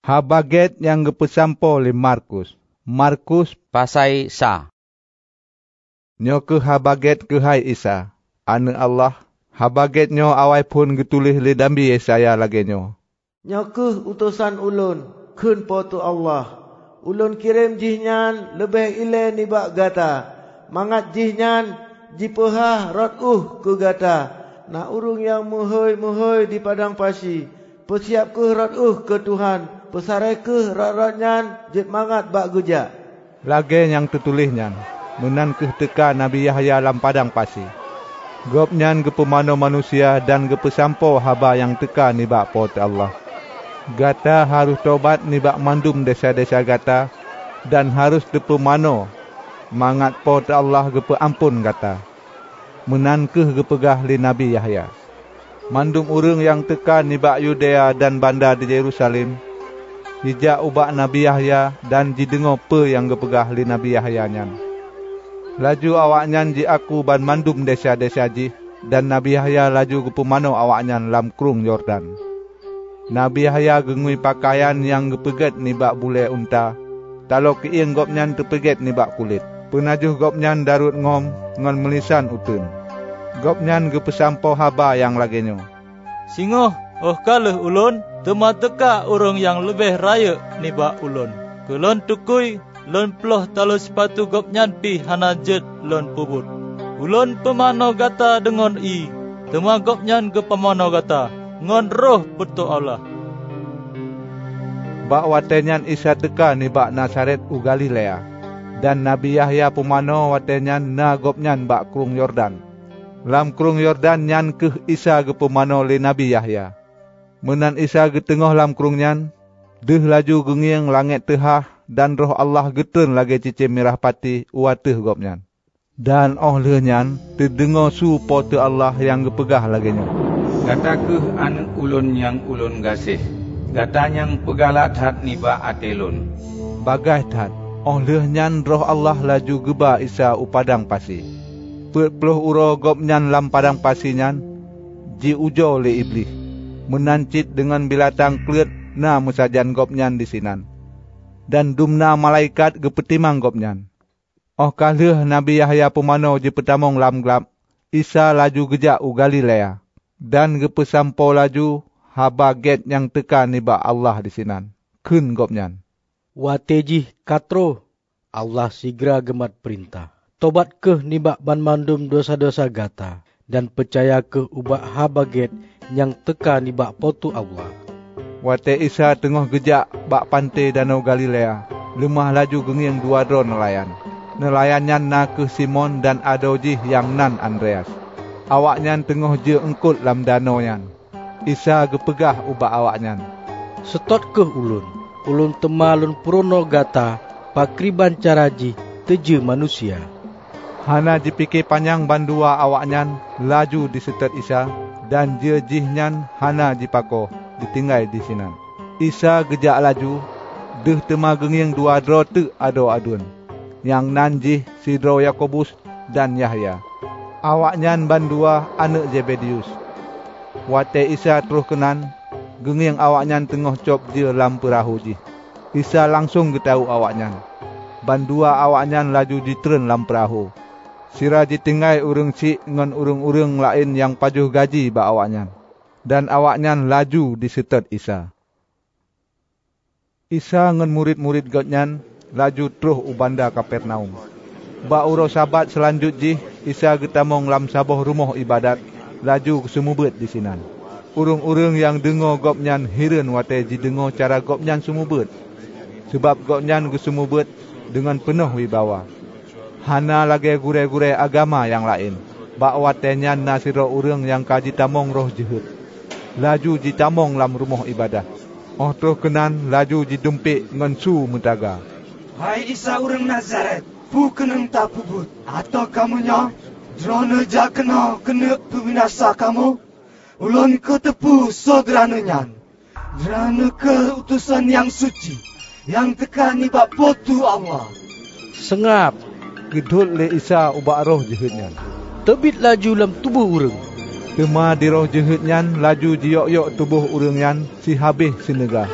Habaget yang gepesampo le Markus. Markus pasai sa. Nyo ke habaget ke hai Isa. Anak Allah. Habaget nyo awai pun getulih le dambi Yesaya lagi nyo. Nyo ke utusan ulun. Kun potu Allah. Ulun kirim jihnyan lebih ile nibak gata. Mangat jihnyan jipehah rot ke gata. Na urung yang muhoi di padang pasi. Persiap ke rot ke Tuhan. Pesarai ke rot-rotnyan jip mangat bak gujak. Lagi yang tertulihnya. Menan ke teka Nabi Yahya lam padang pasi. Gopnyan gepemano manusia dan gepesampo haba yang teka nibak pot Allah. Gata harus tobat nibak mandum desa-desa gata. Dan harus depemano. Mangat pot Allah gepe ampun gata. Menan ke gepegah li Nabi Yahya. Mandum urang yang teka nibak Yudea dan banda di Yerusalem. Hijak ubak Nabi Yahya dan jidengo pe yang gepegah li Nabi Yahya nyan. Laju awaknyan ji aku ban mandum desa-desa ji dan Nabi Yahya laju gepemano awaknyan lam krung Yordan. Nabi Yahya gengui pakaian yang gepeget nibak bule unta. Talo kiing gopnyan tepeget nibak kulit. Penajuh gopnyan darut ngom ngon melisan utun. Gopnyan gepesampo haba yang lagenyo. Singoh, kaleh ulun, tema teka orang yang lebih raya nibak ulun. Kulon tukui, lon ploh talo sepatu gopnyan pi hana jet lon pubut. Ulun pemano gata dengan i, tema gopnyan ke pemano gata, ngon roh betul Allah. Bak watenyan Isa teka nibak Nazaret u Galilea. Dan Nabi Yahya pemano watenyan na gopnyan bak krung Yordan. Lam krung Yordan nyan ke Isa ge pemano le Nabi Yahya. Menan Isa ge tengah lam krung nyan, deh laju gengiang langit tehah dan roh Allah getun lagi cicim merah pati uateh gopnyan. Dan le nyan terdengar su pote Allah yang gepegah lagi nyo. Gata ke anak ulun yang ulun gasih. Gata yang pegalat hat niba atelun. Bagai tat. Le nyan roh Allah laju geba Isa u padang pasi. Puluh uro gopnyan lam padang pasi nyan. Ji ujo le iblis. Menancit dengan bilatang klet na musajan gopnyan di sinan. Dan dumna malaikat gepetimang gopnyan. Kaleh Nabi Yahya pemano je petamong lam gelap. Isa laju gejak u Galilea. Dan gepesampo laju habaget yang teka nibak Allah di sinan. Kun gopnyan. Watejih katro, Allah segera gemat perintah. Tobat ke nibak ban mandum dosa-dosa gata. Dan percaya ke ubak habaget yang teka nibak potu Allah. Wate Isa tengah gejak bak pantai Danau Galilea. Lemah laju gengiang dua dron nelayan. Nelayannya na ke Simon dan adojih yang nan Andreas. Awaknyan tengah je engkut lam danau nyan. Isa gepegah ubak awaknyan. Setot ke ulun. Ulun temalun purono gata pakriban caraji teje manusia. Hana dipikir panjang bandua awaknyan laju disetet Isa dan je jihnyan hana dipako ditinggal di sinan. Isa gejak laju deh tema gengiang dua dro te ado adun. Yang nanjih Sidro Yakobus dan Yahya. Awaknyan bandua anak Zebedius. Wate Isa terus kenan gengiang awaknyan tengah cop je lam perahu ji. Isa langsung getau awaknyan. Bandua awaknyan laju ditren lam perahu. Sira ditinggai urang cik ngan urang-urang lain yang pajuh gaji ba awaknyan. Dan awaknyan laju disetet Isa. Isa ngan murid-murid gotnyan laju terus u banda Kapernaum. Ba uro sabat selanjut ji Isa getamong lam saboh rumah ibadat laju semubet di sinan. Urung-urung yang dengar gopnyan hiran wate ji dengar cara gopnyan semubet. Sebab gopnyan semubet dengan penuh wibawa. Hana lagi gure-gure agama yang lain. Bak watenya nasiro urung yang kaji tamong roh jehut. Laju ji tamong lam rumah ibadah. Terus kenan laju ji dumpik ngan su mentaga. Hai Isa urang Nazaret, pu keneng tak pubut. Atau kamunya drone jakena kena pembinasa kamu. Ulun ke tepu sogranenyan. Drana ke utusan yang suci. Yang teka nibak potu Allah. Sengap. Gedul le Isa ubak roh jehutnyan. Tebit laju lam tubuh urang. Tema di roh jehutnyan laju jiok-yok tubuh urangyan si habis sinegah.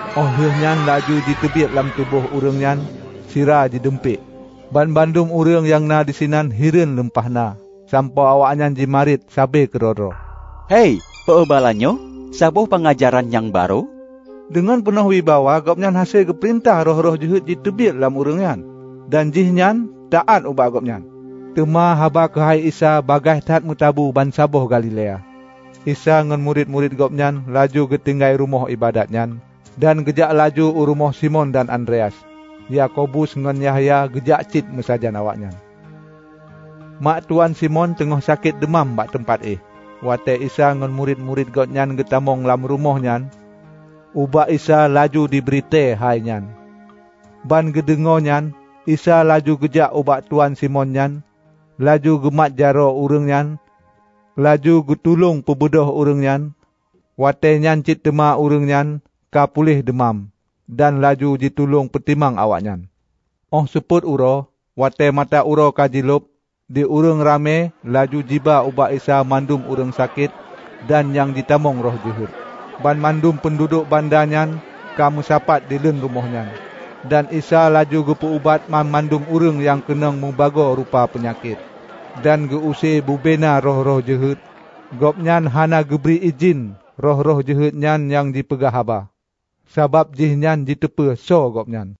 Oh nyan laju ditebit dalam tubuh urang nyan, sira didempik. Ban-bandum urang yang na di sinan hirin lempahna, sampai awaknya jimarit sabe keroro. Hei, peobalanyo, sabuh pengajaran yang baru? Dengan penuh wibawa, gopnyan hasil keperintah roh-roh jahat ditebit dalam urang nyan. Dan jihnyan taat ubah gopnyan. Tema haba kehai Isa bagai tat mutabu ban sabuh Galilea. Isa ngan murid-murid gopnyan laju ketinggai rumah ibadatnyan. Dan gejak laju rumah Simon dan Andreas. Yakobus ngan Yahya gejak cit mesajan awaknya. Mak tuan Simon tengah sakit demam bak tempat Wate Isa ngan murid-murid gopnyan getamong lam rumahnya. Ubak Isa laju diberite hai nyan. Ban gedengo nyan, Isa laju gejak ubak tuan Simon nyan. Laju gemat jaro urang nyan. Laju getulung pebedoh urang nyan. Wate nyan cit tema urang nyan ka pulih demam. Dan laju ditulung petimang awaknya. Oh seput uro, wate mata uro kajilup, di urang rame, laju jiba ubak Isa mandum urang sakit, dan yang ditamong roh jahat. Ban mandum penduduk bandanyan, kamu sapat di len rumahnya. Dan Isa laju gepu ubat mandum urang yang kenang mubago rupa penyakit. Dan geuse bubena roh-roh jahat. Gopnyan hana geberi izin roh-roh jahat nyan yang dipegah haba. Sabab jihnyan ditepe so gopnyan.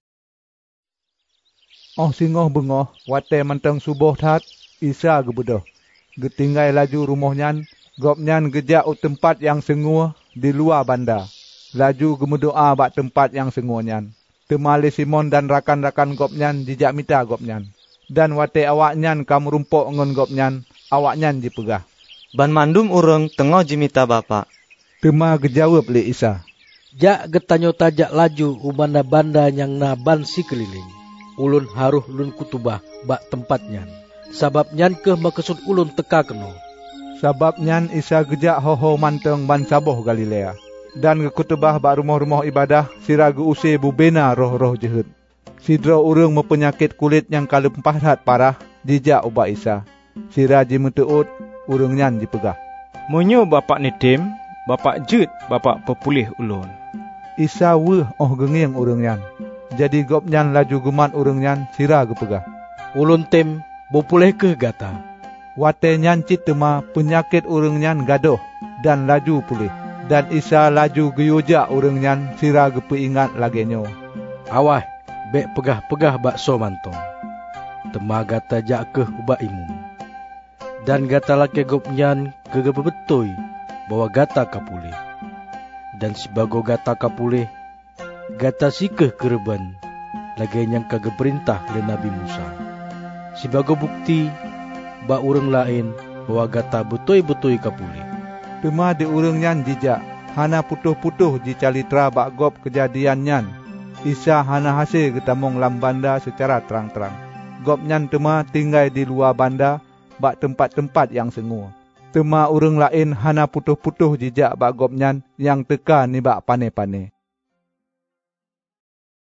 Oh singoh bengoh, wate mentang subuh tat, Isa gebedoh. Getinggai laju rumahnya, gopnyan gejak tempat yang sengua di luar bandar. Laju gemedoa bak tempat yang senguanya. Temali Simon dan rakan-rakan gopnyan dijak mita gopnyan. Dan wate awaknyan kamu rumpuk ngon gopnyan, awaknyan dipegah. Ban mandum urang tengah jimita bapak. Tema gejawab le Isa. Jak getanyo tajak laju ubanda-banda yang na ban si keliling. Ulun haruh lun kutubah bak tempatnya. Sabab nyan ke makesud ulun teka keno. Sabab nyan Isa gejak hoho manteng ban sabuh Galilea. Dan kekutubah bak rumah-rumah ibadah sira geuse bubena roh-roh jahat. Sidra urang mempenyakit kulit yang kalempah hat parah dijak ubak Isa. Sira jimeteut urang nyan dipegah. Munyo bapak nitim, bapak jut, bapak pepulih ulun. Isa weh oh gengeng urang nyan. Jadi gopnyan laju gemat urang nyan sira gepegah. Ulun tim bopulih ke gata. Wate nyan cit tema penyakit urang nyan gadoh dan laju pulih. Dan Isa laju geyujak urang nyan sira gepeingat lagenyo. Awah bek pegah-pegah bakso mantong. Tema gata jak ke ubak imum. Dan gata laki gopnyan kegepebetoi bahwa gata kapulih. Dan sebago gata kapulih, gata sikeh kereban, lagi yang kagak perintah le Nabi Musa. Sebago bukti, ba urang lain bahwa gata betoi-betoi kapulih. Tema di urang nyan jijak, hana putuh-putuh di calitra bak gop kejadian nyan. Isa hana hasil getamong lam banda secara terang-terang. Gop nyan tema tinggal di luar banda, bak tempat-tempat yang sengua. Tema urang lain hana putuh-putuh jejak bak gopnyan yang teka ni bak pane-pane.